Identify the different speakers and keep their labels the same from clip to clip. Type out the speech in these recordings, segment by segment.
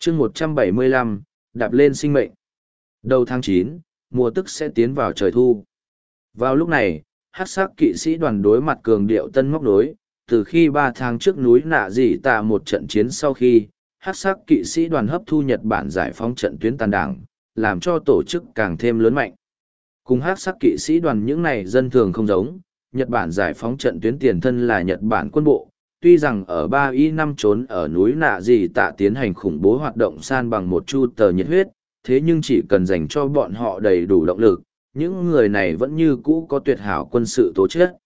Speaker 1: chương 175, đạp lên sinh mệnh. Đầu tháng 9, mùa tức sẽ tiến vào trời thu. Vào lúc này, hắc sắc kỵ sĩ đoàn đối mặt cường điệu tân móc đối, từ khi 3 tháng trước núi nạ dị tạ một trận chiến sau khi, hắc sắc kỵ sĩ đoàn hấp thu Nhật Bản giải phóng trận tuyến tàn đảng, làm cho tổ chức càng thêm lớn mạnh. Cùng hắc sắc kỵ sĩ đoàn những này dân thường không giống, Nhật Bản giải phóng trận tuyến tiền thân là Nhật Bản quân bộ, tuy rằng ở 3 năm trốn ở núi nạ dị tạ tiến hành khủng bố hoạt động san bằng một chu tờ nhiệt huyết, thế nhưng chỉ cần dành cho bọn họ đầy đủ động lực, những người này vẫn như cũ có tuyệt hảo quân sự tố chất.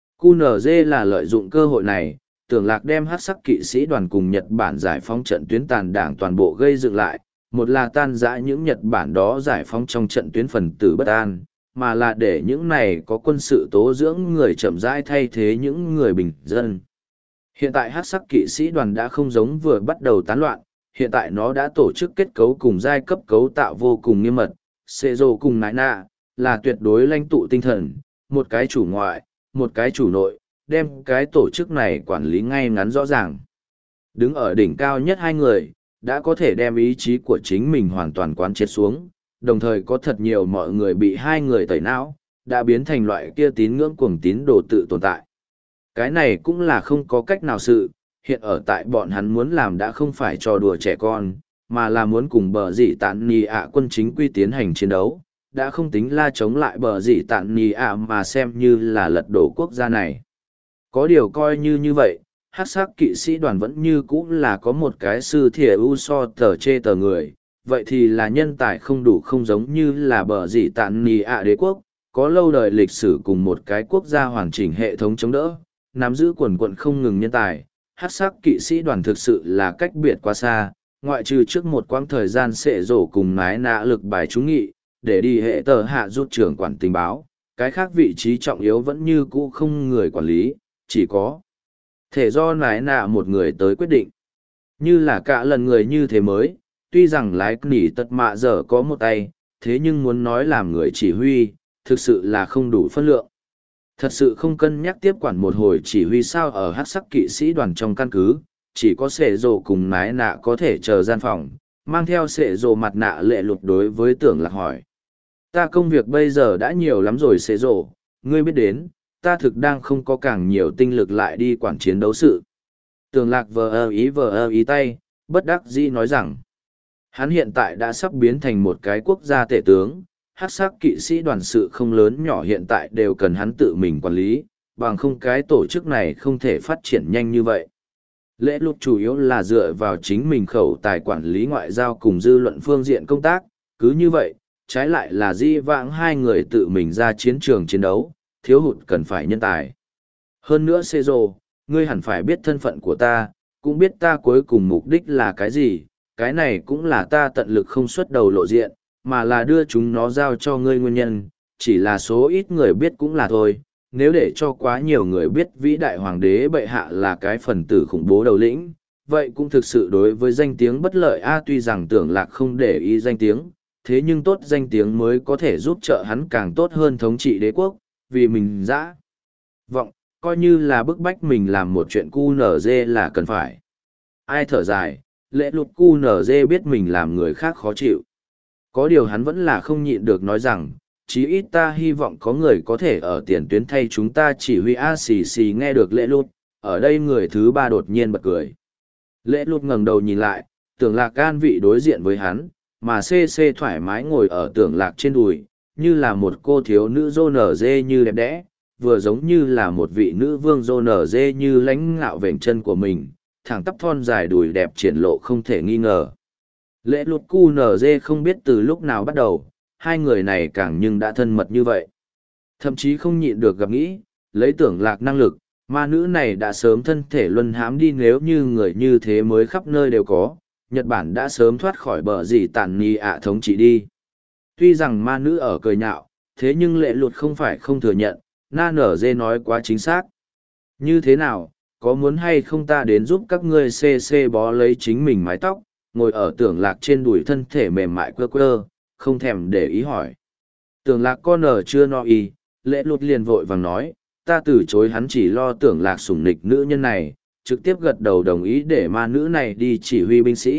Speaker 1: QNZ là lợi dụng cơ hội này, tưởng lạc đem hắc sắc kỵ sĩ đoàn cùng Nhật Bản giải phóng trận tuyến tàn đảng toàn bộ gây dựng lại, một là tan rã những Nhật Bản đó giải phóng trong trận tuyến phần tử bất an, mà là để những này có quân sự tố dưỡng người chậm rãi thay thế những người bình dân. Hiện tại hắc sắc kỵ sĩ đoàn đã không giống vừa bắt đầu tán loạn, hiện tại nó đã tổ chức kết cấu cùng giai cấp cấu tạo vô cùng nghiêm mật, xê rồ cùng nái nạ, là tuyệt đối lãnh tụ tinh thần, một cái chủ ngoại, một cái chủ nội, đem cái tổ chức này quản lý ngay ngắn rõ ràng. Đứng ở đỉnh cao nhất hai người, đã có thể đem ý chí của chính mình hoàn toàn quán triệt xuống, đồng thời có thật nhiều mọi người bị hai người tẩy não, đã biến thành loại kia tín ngưỡng cuồng tín đồ tự tồn tại. Cái này cũng là không có cách nào sự, hiện ở tại bọn hắn muốn làm đã không phải trò đùa trẻ con, mà là muốn cùng bờ dị tạn nì ạ quân chính quy tiến hành chiến đấu, đã không tính la chống lại bờ dị tạn nì ạ mà xem như là lật đổ quốc gia này. Có điều coi như vậy, hắc sắc kỵ sĩ đoàn vẫn như cũ là có một cái sư thìa u so tờ chê tờ người, vậy thì là nhân tài không đủ, không giống như là bờ dị tạn nì ạ đế quốc, có lâu đời lịch sử cùng một cái quốc gia hoàn chỉnh hệ thống chống đỡ, nắm giữ quần quận không ngừng nhân tài. Hắc sắc kỵ sĩ đoàn thực sự là cách biệt quá xa, ngoại trừ trước một quãng thời gian sệ rổ cùng nái nạ lực bài trúng nghị, để đi hệ tờ hạ rút trưởng quản tình báo, cái khác vị trí trọng yếu vẫn như cũ không người quản lý, chỉ có thể do nái nạ một người tới quyết định. Như là cả lần người như thế mới, tuy rằng lái nỉ tật mạ dở có một tay, thế nhưng muốn nói làm người chỉ huy, thực sự là không đủ phân lượng. Thật sự không cân nhắc tiếp quản một hồi chỉ huy sao ở hắc sắc kỵ sĩ đoàn trong căn cứ, chỉ có sệ rồ cùng nái nạ có thể chờ gian phòng, mang theo sệ rồ mặt nạ lệ lục đối với tưởng lạc hỏi. Ta công việc bây giờ đã nhiều lắm rồi sệ rồ, ngươi biết đến, ta thực đang không có càng nhiều tinh lực lại đi quản chiến đấu sự. Tưởng lạc vờ ơ ý tay, bất đắc dĩ nói rằng, hắn hiện tại đã sắp biến thành một cái quốc gia tể tướng, hắc sắc kỵ sĩ đoàn sự không lớn nhỏ hiện tại đều cần hắn tự mình quản lý, bằng không cái tổ chức này không thể phát triển nhanh như vậy. Lễ lục chủ yếu là dựa vào chính mình khẩu tài quản lý ngoại giao cùng dư luận phương diện công tác, cứ như vậy, trái lại là di vãng hai người tự mình ra chiến trường chiến đấu, thiếu hụt cần phải nhân tài. Hơn nữa Cezro, ngươi hẳn phải biết thân phận của ta, cũng biết ta cuối cùng mục đích là cái gì, cái này cũng là ta tận lực không xuất đầu lộ diện, mà là đưa chúng nó giao cho ngươi nguyên nhân, chỉ là số ít người biết cũng là thôi, nếu để cho quá nhiều người biết vĩ đại hoàng đế bệ hạ là cái phần tử khủng bố đầu lĩnh, vậy cũng thực sự đối với danh tiếng bất lợi tuy rằng tưởng lạc không để ý danh tiếng, thế nhưng tốt danh tiếng mới có thể giúp trợ hắn càng tốt hơn thống trị đế quốc, vì mình dã vọng, coi như là bức bách mình làm một chuyện QNZ là cần phải. Ai thở dài, lễ lục QNZ biết mình làm người khác khó chịu. Có điều hắn vẫn là không nhịn được nói rằng, chí ít ta hy vọng có người có thể ở tiền tuyến thay chúng ta chỉ huy xì nghe được lễ lụt, ở đây người thứ ba đột nhiên bật cười. Lễ lụt ngẩng đầu nhìn lại, tưởng lạc an vị đối diện với hắn, mà CC thoải mái ngồi ở tưởng lạc trên đùi, như là một cô thiếu nữ rô nở dê như đẹp đẽ, vừa giống như là một vị nữ vương rô nở dê như lãnh ngạo vểnh chân của mình, thẳng tắp thon dài đùi đẹp triển lộ không thể nghi ngờ. Lễ lụt QNZ không biết từ lúc nào bắt đầu, hai người này càng nhưng đã thân mật như vậy. Thậm chí không nhịn được gặp nghĩ, lấy tưởng lạc năng lực, ma nữ này đã sớm thân thể luân hãm đi, nếu như người như thế mới khắp nơi đều có, Nhật Bản đã sớm thoát khỏi bờ gì tàn nì ạ thống trị đi. Tuy rằng ma nữ ở cười nhạo, thế nhưng lễ lụt không phải không thừa nhận, na nở dê nói quá chính xác. Như thế nào, có muốn hay không ta đến giúp các ngươi CC bó lấy chính mình mái tóc, ngồi ở tưởng lạc trên đùi thân thể mềm mại quơ quơ, không thèm để ý hỏi. Tưởng lạc con ở chưa no y, lễ lụt liền vội vàng nói, ta từ chối hắn chỉ lo tưởng lạc sủng nịch nữ nhân này, trực tiếp gật đầu đồng ý để ma nữ này đi chỉ huy binh sĩ,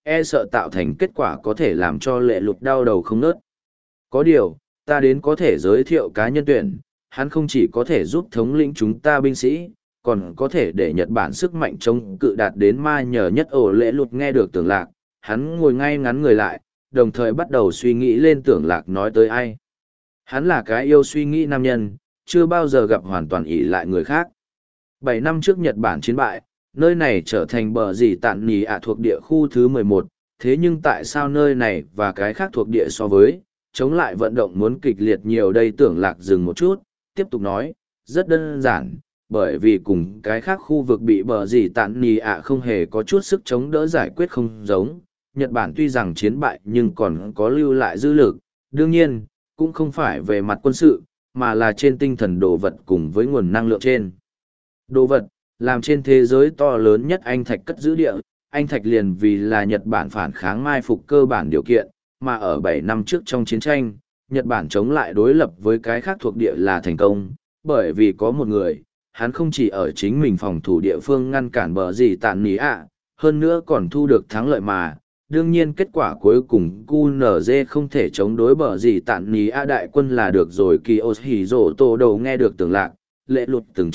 Speaker 1: e sợ tạo thành kết quả có thể làm cho lệ lụt đau đầu không nớt. Có điều, ta đến có thể giới thiệu cá nhân tuyển, hắn không chỉ có thể giúp thống lĩnh chúng ta binh sĩ, còn có thể để Nhật Bản sức mạnh chống cự đạt đến ma nhờ nhất. Ổ lệ lụt nghe được Tưởng Lạc, hắn ngồi ngay ngắn người lại, đồng thời bắt đầu suy nghĩ lên Tưởng Lạc nói tới ai. Hắn là cái yêu suy nghĩ nam nhân, chưa bao giờ gặp hoàn toàn ỷ lại người khác. 7 năm trước Nhật Bản chiến bại, nơi này trở thành bờ dì tạn nì ạ thuộc địa khu thứ 11, thế nhưng tại sao nơi này và cái khác thuộc địa so với, chống lại vận động muốn kịch liệt nhiều đây? Tưởng Lạc dừng một chút, tiếp tục nói, rất đơn giản, bởi vì cùng cái khác khu vực bị bờ dì tạn nì ạ không hề có chút sức chống đỡ giải quyết không giống. Nhật Bản tuy rằng chiến bại nhưng còn có lưu lại dư lực, đương nhiên, cũng không phải về mặt quân sự, mà là trên tinh thần đồ vật cùng với nguồn năng lượng trên. Đồ vật, làm trên thế giới to lớn nhất anh thạch cất giữ địa, anh thạch liền vì là Nhật Bản phản kháng mai phục cơ bản điều kiện, mà ở 7 năm trước trong chiến tranh, Nhật Bản chống lại đối lập với cái khác thuộc địa là thành công, bởi vì có một người, hắn không chỉ ở chính mình phòng thủ địa phương ngăn cản bờ gì tàn ní ạ, hơn nữa còn thu được thắng lợi mà. Đương nhiên kết quả cuối cùng QNZ không thể chống đối bờ gì tạn ní a đại quân là được rồi. Kiyoshiro đầu nghe được Tưởng Lạc, lệ lụt từng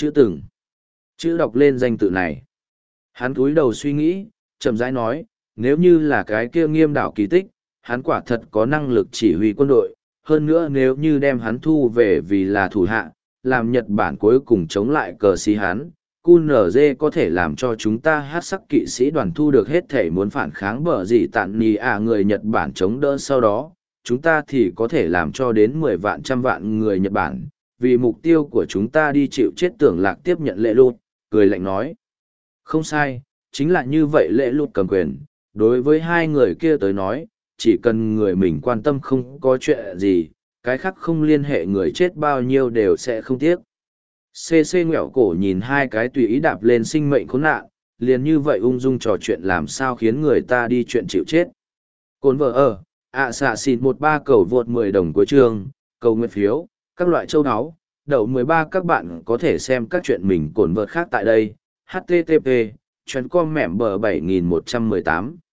Speaker 1: chữ đọc lên danh tự này. Hắn cúi đầu suy nghĩ, chậm rãi nói, nếu như là cái kia Nghiêm đảo kỳ tích, hắn quả thật có năng lực chỉ huy quân đội, hơn nữa nếu như đem hắn thu về vì là thủ hạ, làm Nhật Bản cuối cùng chống lại cờ xí hắn, QNZ có thể làm cho chúng ta hát sắc kỵ sĩ đoàn thu được hết thể muốn phản kháng bờ gì tạn nì à người Nhật Bản chống đỡ, sau đó, chúng ta thì có thể làm cho đến 10 vạn trăm vạn người Nhật Bản, vì mục tiêu của chúng ta đi chịu chết. Tưởng Lạc tiếp nhận lệ lụt, cười lạnh nói. Không sai, chính là như vậy. Lệ lụt cầm quyền, đối với hai người kia tới nói, chỉ cần người mình quan tâm không có chuyện gì, cái khác không liên hệ người chết bao nhiêu đều sẽ không tiếc. CC ngẹo cổ nhìn hai cái tùy ý đạp lên sinh mệnh khốn nạn, liền như vậy ung dung trò chuyện làm sao khiến người ta đi chuyện chịu chết. Cồn vợ ở, xạ xịt 13 cầu vượt 10 đồng của trường, cầu nguyện phiếu, các loại châu áo, đậu 13. Các bạn có thể xem các chuyện mình cồn vợt khác tại đây. HTTP, chuyến com mẻm bờ 7118.